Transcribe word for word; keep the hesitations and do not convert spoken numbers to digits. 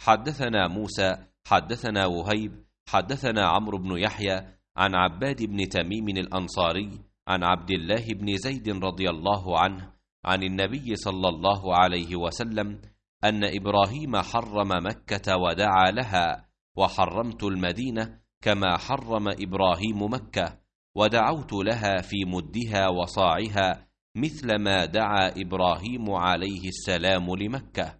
حدثنا موسى حدثنا وهيب حدثنا عمرو بن يحيى عن عباد بن تميم الأنصاري عن عبد الله بن زيد رضي الله عنه عن النبي صلى الله عليه وسلم أن إبراهيم حرم مكة ودعا لها، وحرمت المدينة كما حرم إبراهيم مكة، ودعوت لها في مدها وصاعها مثل ما دعا إبراهيم عليه السلام لمكة.